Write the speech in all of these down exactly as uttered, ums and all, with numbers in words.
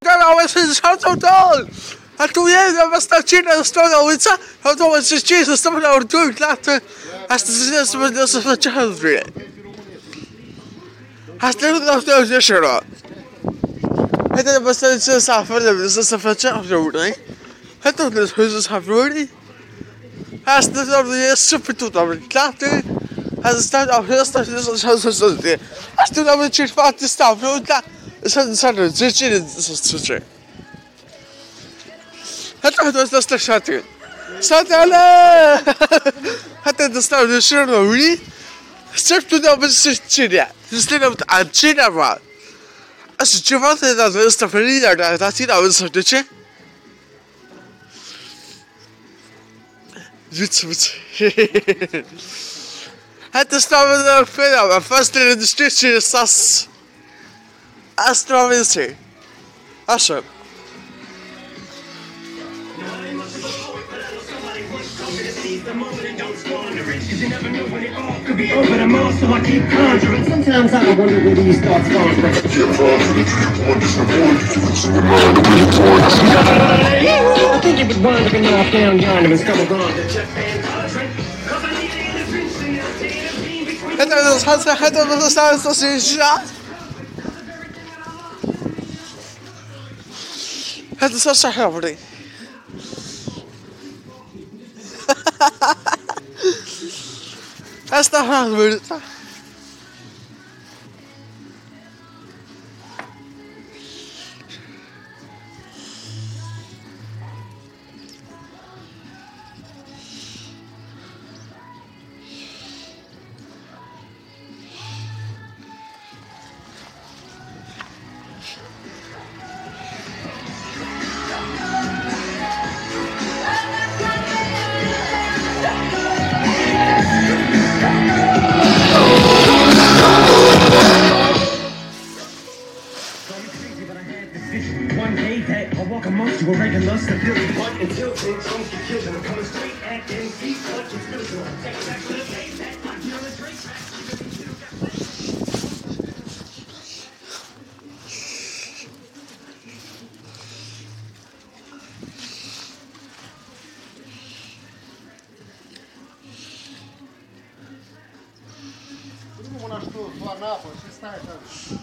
Canałe słyszał to! A tu jedna wystarczyna strona ulica, a to jest rzeczywiście zostawiona od dwóch lat, a to jest sobie sobie ciekawe. A to jest to już szło. A to wystarczy safer, to sobie ciekawe. A to jest chyba safer. A to jest super tutaj, klaty. A to jest auch das das das das. A to nawet ci czwarty staw, no tak. Są są rzeczy, co co. Hatta to jest to szaty. Satale! Hatta dostał do szurnowi. Chcesz tu nawet coś czynia. Zostawiam to a czynia ma. A czy czy wam to da jest to felina, da da ci nawet coś czynia? Witz witz. Hatta stawiam na fela, a fast in the street is sas. Astrowicy. Asher. The moment and don't squander it, 'cause you never know when it all could be over tomorrow, so I keep conjuring. Sometimes I wonder where these thoughts come from. I think it was wandering off down yonder and stumbled on to Jeff Van Cauldron. 'Cause I need an intervention, I'll take a beam between. Hatta das hat hatta das ist das ist ja. Hatta das صح يا ولدي. Estağfurullah. One day that I'll walk amongst you, a regular stability point until things don't get killed and I'm coming straight at them feet. What you feel so I'm taking back to the place that I'm feeling straight back. Думаю, на что два напа, шестая там.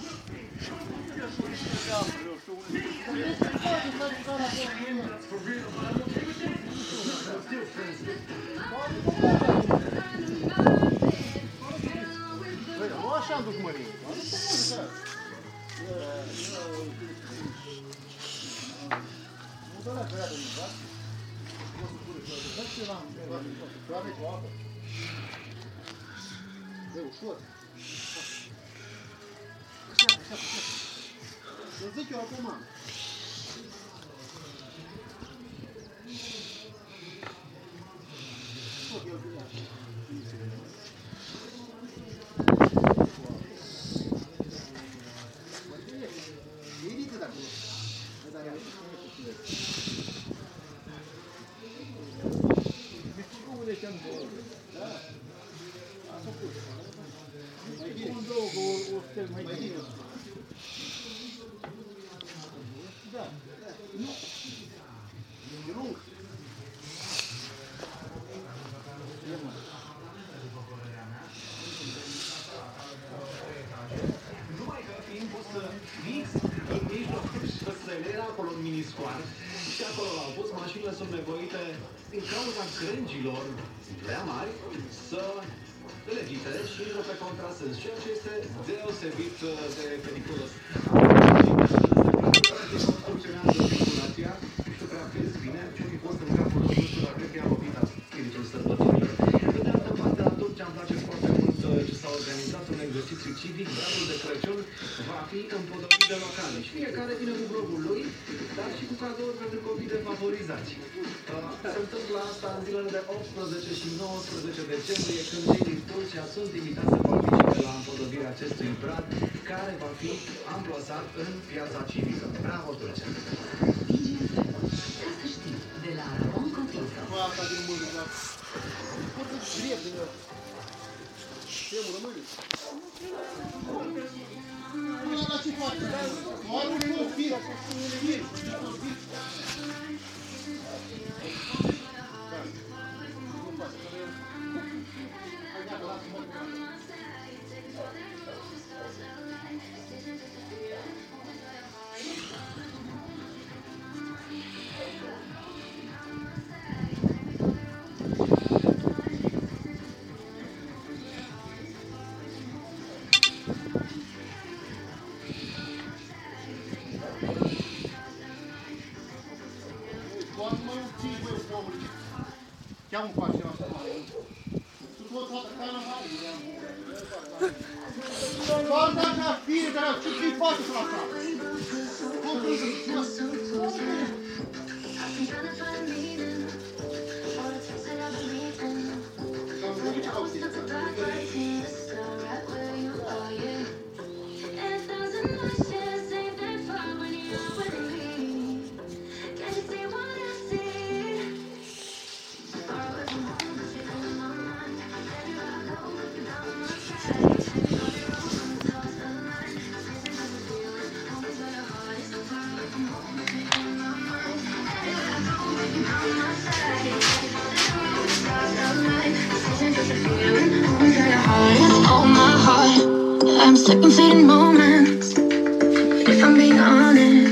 Ну, așa ducmărie. Nu dă la creadă, nu, da? Nu se pune creadă. Dă ce l-am creadă cu apă. Dă ușor. Așa, așa, așa. Să zic eu acum. Tot eu zic așa. Idită de acolo. Hai, dar ia. Deci cum le cheam două? Da. Asta pus. Mai bine. Cum două, o stel mai bine. Da. Nu. E lung. Numai că fiind pus fix în mijloc șoselei, era acolo un miniscoar și acolo l-au pus, mașinile sunt nevoite din cauza crângilor prea mari să le evite și intră pe contrasens, ceea ce este deosebit de periculos. Funcționează circulația, nu știu prea vezi bine, ce mi-a fost în capul lor, nu știu dacă cred că i-a lovit spiritul sărbătorii. Pe de altă parte, la Turcia îmi place foarte mult ce s-a organizat un exercițiu civic, Bradul de Crăciun va fi împodobit de locali și fiecare vine cu blogul lui, dar și cu cadouri pentru copii defavorizați. Se întâmplă asta în zilele de optsprezece și nouăsprezece decembrie, când cei din Turcia sunt invitați să participe la împodobirea acestui brad, care va fi amplasat în piața civică. Bravo, Turcia! Ca să știi, de la Ramon Cotiță. Cu asta din mână, dar... Poate drept de ăsta. Ce mă rămâne? Așa la ce faci? Nu are un loc, fie. Chiama um pastel assim. Tu vou botar cara na barriga. Volta minha filha, cara, tu que foto pra cá. I'm stuck in fleeting moments. If I'm being honest,